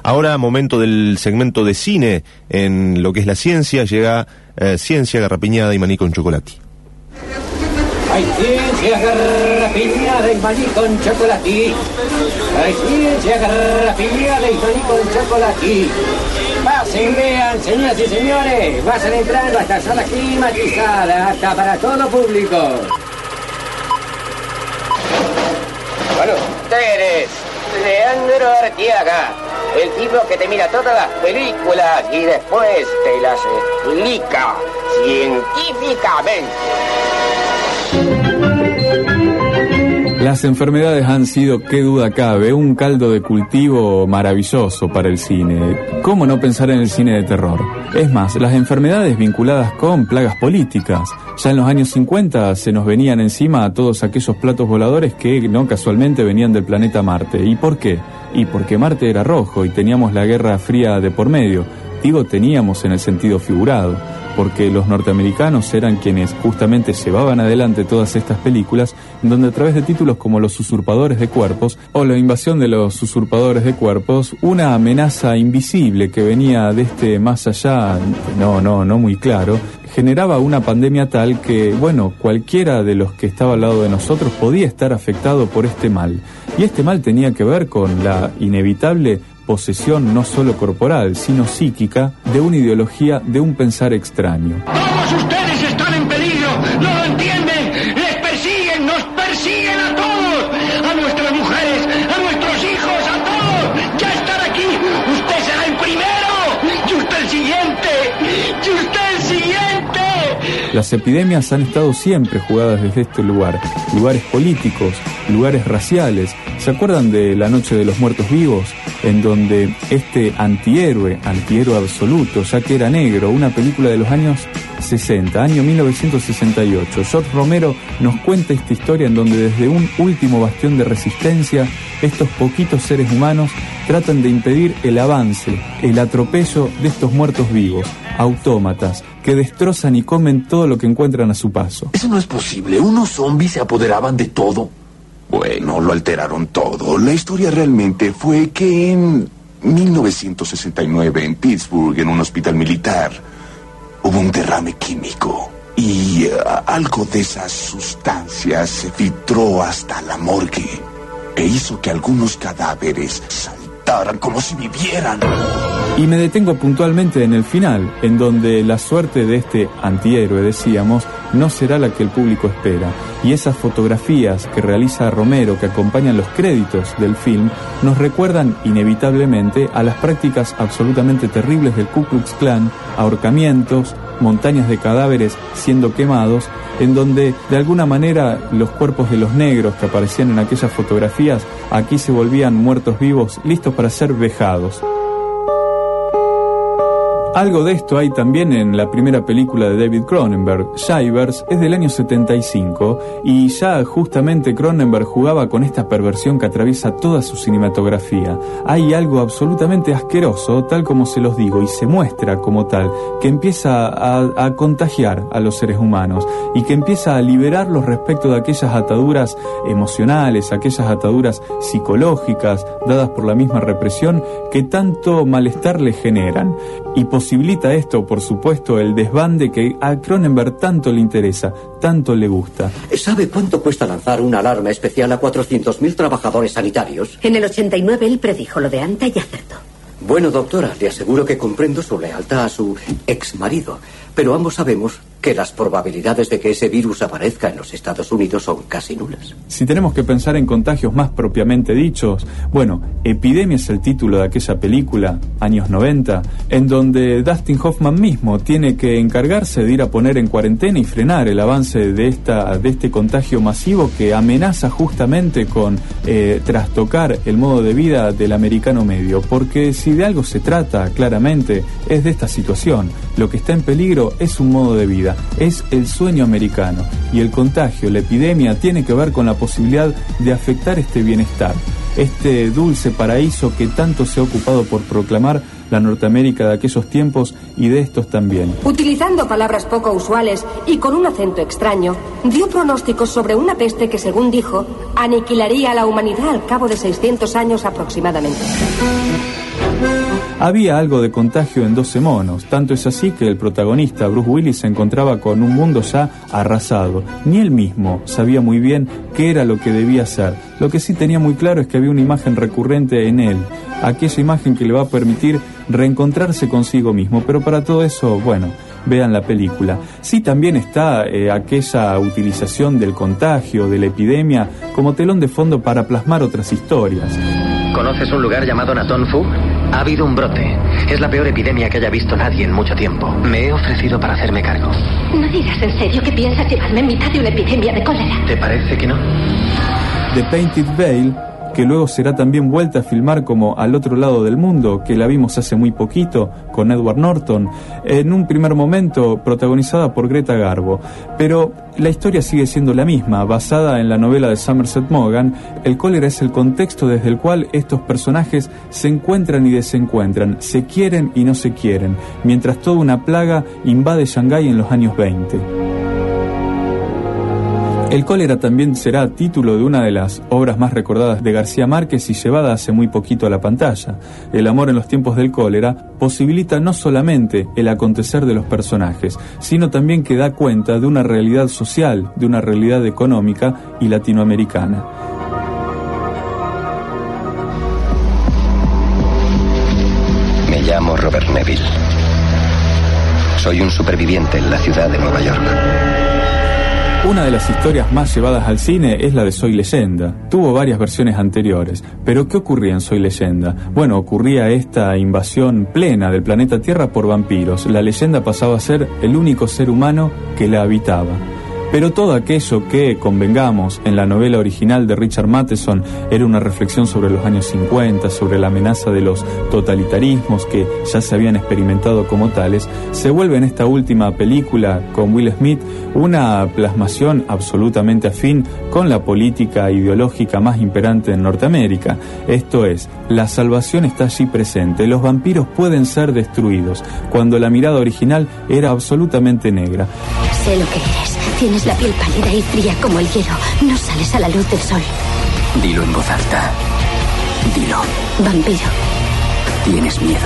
Ahora, momento del segmento de cine en lo que es la ciencia, llega Ciencia Garrapiñada y Maní con Chocolate. Hay ciencia garrapiñada y maní con chocolate. Hay ciencia garrapiñada y maní con chocolate. Pasen, vean, señoras y señores, vayan entrando a esta sala climatizada, hasta para todo público. Con ustedes, Leandro Arteaga, el tipo que te mira todas las películas y después te las explica científicamente. Las enfermedades han sido, qué duda cabe, un caldo de cultivo maravilloso para el cine. ¿Cómo no pensar en el cine de terror? Es más, las enfermedades vinculadas con plagas políticas. Ya en los años 50 se nos venían encima a todos aquellos platos voladores que no casualmente venían del planeta Marte. ¿Y por qué? Y porque Marte era rojo y teníamos la Guerra Fría de por medio. Digo, teníamos en el sentido figurado, porque los norteamericanos eran quienes justamente llevaban adelante todas estas películas, en donde a través de títulos como Los usurpadores de cuerpos o La invasión de los usurpadores de cuerpos, una amenaza invisible que venía de este más allá, no muy claro, generaba una pandemia tal que, bueno, cualquiera de los que estaba al lado de nosotros podía estar afectado por este mal. Y este mal tenía que ver con la inevitable posesión no solo corporal, sino psíquica, de una ideología, de un pensar extraño. Todos ustedes están en peligro, ¿no lo entienden? Les persiguen, nos persiguen a todos, a nuestras mujeres, a nuestros hijos, a todos. Ya están aquí, usted será el primero, y usted el siguiente, y usted el siguiente. Las epidemias han estado siempre jugadas desde este lugar, lugares políticos, lugares raciales. ¿Se acuerdan de La Noche de los Muertos Vivos? En donde este antihéroe absoluto, ya que era negro, una película de los años 60, año 1968. George Romero nos cuenta esta historia en donde desde un último bastión de resistencia, estos poquitos seres humanos tratan de impedir el avance, el atropello de estos muertos vivos, autómatas, que destrozan y comen todo lo que encuentran a su paso. Eso no es posible, unos zombies se apoderaban de todo. Bueno, lo alteraron todo. La historia realmente fue que en 1969, en Pittsburgh, en un hospital militar, hubo un derrame químico. Y algo de esas sustancias se filtró hasta la morgue. E hizo que algunos cadáveres saltaran como si vivieran. Y me detengo puntualmente en el final, en donde la suerte de este antihéroe, decíamos, no será la que el público espera. Y esas fotografías que realiza Romero, que acompañan los créditos del film, nos recuerdan inevitablemente a las prácticas absolutamente terribles del Ku Klux Klan, ahorcamientos, montañas de cadáveres siendo quemados, en donde de alguna manera los cuerpos de los negros que aparecían en aquellas fotografías aquí se volvían muertos vivos, listos para ser vejados. Algo de esto hay también en la primera película de David Cronenberg, Shivers, es del año 75, y ya justamente Cronenberg jugaba con esta perversión que atraviesa toda su cinematografía. Hay algo absolutamente asqueroso, tal como se los digo, y se muestra como tal, que empieza a contagiar a los seres humanos, y que empieza a liberarlos respecto de aquellas ataduras emocionales, aquellas ataduras psicológicas, dadas por la misma represión, que tanto malestar le generan. Y posibilita esto, por supuesto, el desbande que a Cronenberg tanto le interesa, tanto le gusta. ¿Sabe cuánto cuesta lanzar una alarma especial a 400.000 trabajadores sanitarios? En el 89 él predijo lo de Anta y acertó. Bueno, doctora, le aseguro que comprendo su lealtad a su exmarido, pero ambos sabemos que las probabilidades de que ese virus aparezca en los Estados Unidos son casi nulas. Si tenemos que pensar en contagios más propiamente dichos, bueno, Epidemia es el título de aquella película, años 90, en donde Dustin Hoffman mismo tiene que encargarse de ir a poner en cuarentena y frenar el avance de este contagio masivo que amenaza justamente con trastocar el modo de vida del americano medio, porque si de algo se trata, claramente, es de esta situación. Lo que está en peligro es un modo de vida, es el sueño americano, y el contagio, la epidemia, tiene que ver con la posibilidad de afectar este bienestar, este dulce paraíso que tanto se ha ocupado por proclamar la Norteamérica de aquellos tiempos y de estos también. Utilizando palabras poco usuales y con un acento extraño, dio pronósticos sobre una peste que, según dijo, aniquilaría a la humanidad al cabo de 600 años aproximadamente. Había algo de contagio en 12 monos, tanto es así que el protagonista, Bruce Willis, se encontraba con un mundo ya arrasado. Ni él mismo sabía muy bien qué era lo que debía hacer. Lo que sí tenía muy claro es que había una imagen recurrente en él, aquella imagen que le va a permitir reencontrarse consigo mismo, pero para todo eso, bueno, vean la película. Sí, también está aquella utilización del contagio, de la epidemia, como telón de fondo para plasmar otras historias. ¿Conoces un lugar llamado Naton Fu? Ha habido un brote. Es la peor epidemia que haya visto nadie en mucho tiempo. Me he ofrecido para hacerme cargo. No digas en serio que piensas llevarme en mitad de una epidemia de cólera. ¿Te parece que no? The Painted Veil, que luego será también vuelta a filmar como Al otro lado del mundo, que la vimos hace muy poquito con Edward Norton, en un primer momento protagonizada por Greta Garbo. Pero la historia sigue siendo la misma, basada en la novela de Somerset Maugham. El cólera es el contexto desde el cual estos personajes se encuentran y desencuentran, se quieren y no se quieren, mientras toda una plaga invade Shanghái en los años 20. El cólera también será título de una de las obras más recordadas de García Márquez y llevada hace muy poquito a la pantalla. El amor en los tiempos del cólera posibilita no solamente el acontecer de los personajes, sino también que da cuenta de una realidad social, de una realidad económica y latinoamericana. Me llamo Robert Neville. Soy un superviviente en la ciudad de Nueva York. Una de las historias más llevadas al cine es la de Soy Leyenda. Tuvo varias versiones anteriores, pero ¿qué ocurría en Soy Leyenda? Bueno, ocurría esta invasión plena del planeta Tierra por vampiros. La leyenda pasaba a ser el único ser humano que la habitaba. Pero todo aquello que, convengamos, en la novela original de Richard Matheson era una reflexión sobre los años 50, sobre la amenaza de los totalitarismos que ya se habían experimentado como tales, se vuelve en esta última película con Will Smith una plasmación absolutamente afín con la política ideológica más imperante en Norteamérica. Esto es, la salvación está allí presente, los vampiros pueden ser destruidos, cuando la mirada original era absolutamente negra. Sé lo que eres. Tienes la piel pálida y fría como el hielo. No sales a la luz del sol. Dilo en voz alta. Dilo. Vampiro. ¿Tienes miedo?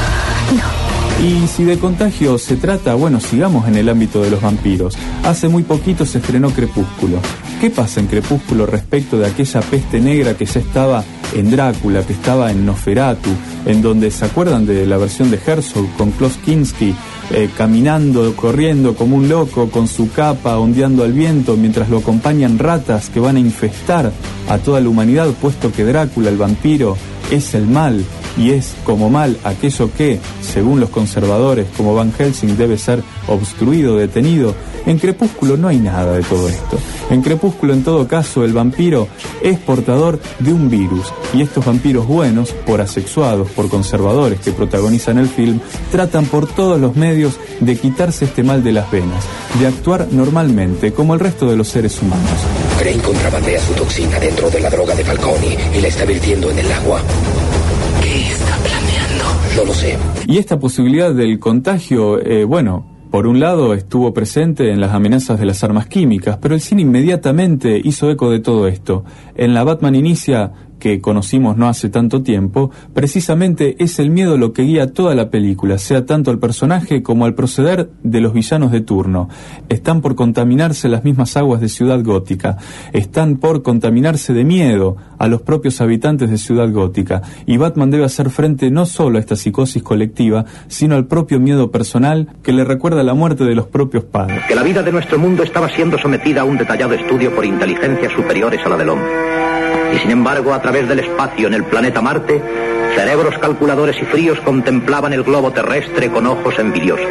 No. Y si de contagio se trata, bueno, sigamos en el ámbito de los vampiros. Hace muy poquito se estrenó Crepúsculo. ¿Qué pasa en Crepúsculo respecto de aquella peste negra que ya estaba en Drácula, que estaba en Nosferatu, en donde se acuerdan de la versión de Herzog con Klaus Kinski, caminando, corriendo como un loco, con su capa ondeando al viento, mientras lo acompañan ratas que van a infestar a toda la humanidad, puesto que Drácula, el vampiro, es el mal, y es como mal aquello que, según los conservadores, como Van Helsing, debe ser obstruido, detenido? En Crepúsculo no hay nada de todo esto. En Crepúsculo, en todo caso, el vampiro es portador de un virus, y estos vampiros buenos, por asexuados, por conservadores que protagonizan el film, tratan por todos los medios de quitarse este mal de las venas, de actuar normalmente, como el resto de los seres humanos. Crane contrabandea su toxina dentro de la droga de Falcone y la está vertiendo en el agua. ¿Qué está planeando? No lo sé. Y esta posibilidad del contagio, por un lado estuvo presente en las amenazas de las armas químicas, pero el cine inmediatamente hizo eco de todo esto. En la Batman Inicia, que conocimos no hace tanto tiempo, precisamente es el miedo lo que guía toda la película, sea tanto al personaje como al proceder de los villanos de turno. Están por contaminarse las mismas aguas de Ciudad Gótica, están por contaminarse de miedo a los propios habitantes de Ciudad Gótica, y Batman debe hacer frente no solo a esta psicosis colectiva, sino al propio miedo personal que le recuerda la muerte de los propios padres. Que la vida de nuestro mundo estaba siendo sometida a un detallado estudio por inteligencias superiores a la del hombre. Y sin embargo, a través del espacio en el planeta Marte, cerebros calculadores y fríos contemplaban el globo terrestre con ojos envidiosos.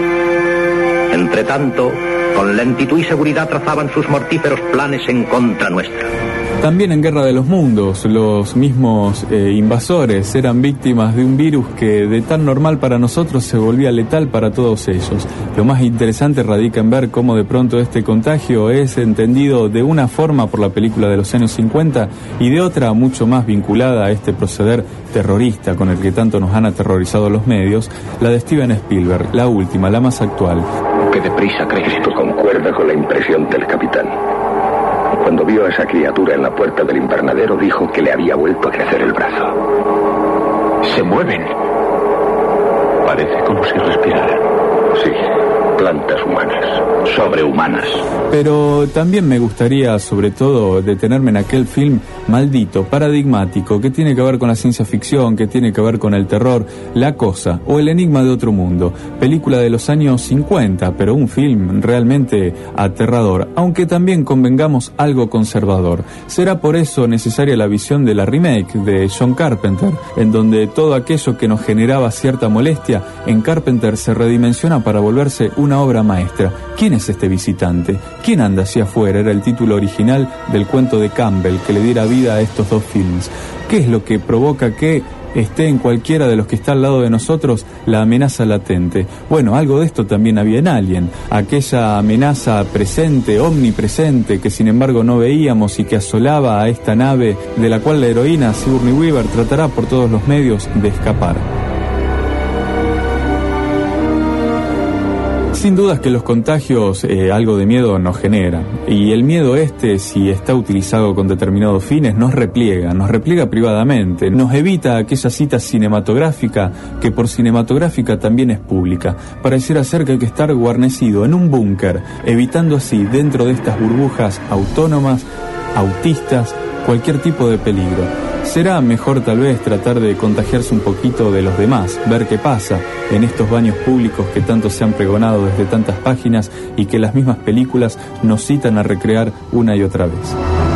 Entretanto, con lentitud y seguridad trazaban sus mortíferos planes en contra nuestra. También en Guerra de los Mundos, los mismos invasores eran víctimas de un virus que de tan normal para nosotros se volvía letal para todos ellos. Lo más interesante radica en ver cómo de pronto este contagio es entendido de una forma por la película de los años 50 y de otra mucho más vinculada a este proceder terrorista con el que tanto nos han aterrorizado los medios, la de Steven Spielberg, la última, la más actual. Que deprisa crees. Esto concuerda con la impresión del capitán. Cuando vio a esa criatura en la puerta del invernadero, dijo que le había vuelto a crecer el brazo. Se mueven. Parece como si respirara. Sí, plantas humanas, sobrehumanas. Pero también me gustaría, sobre todo, detenerme en aquel film maldito, paradigmático, que tiene que ver con la ciencia ficción, que tiene que ver con el terror, La Cosa, o El Enigma de Otro Mundo, película de los años 50, pero un film realmente aterrador, aunque también convengamos algo conservador. Será por eso necesaria la visión de la remake de John Carpenter, en donde todo aquello que nos generaba cierta molestia, en Carpenter se redimensiona para volverse una obra maestra. ¿Quién es este visitante? ¿Quién anda hacia afuera? Era el título original del cuento de Campbell que le diera vida a estos dos films. ¿Qué es lo que provoca que esté en cualquiera de los que está al lado de nosotros la amenaza latente? Bueno, algo de esto también había en Alien, aquella amenaza presente, omnipresente, que sin embargo no veíamos y que asolaba a esta nave de la cual la heroína Sigourney Weaver tratará por todos los medios de escapar. Sin dudas que los contagios algo de miedo nos generan, y el miedo si está utilizado con determinados fines, nos repliega privadamente, nos evita aquella cita cinematográfica que por cinematográfica también es pública. Pareciera ser que hay que estar guarnecido en un búnker, evitando así, dentro de estas burbujas autónomas, autistas, cualquier tipo de peligro. Será mejor tal vez tratar de contagiarse un poquito de los demás, ver qué pasa en estos baños públicos que tanto se han pregonado desde tantas páginas y que las mismas películas nos citan a recrear una y otra vez.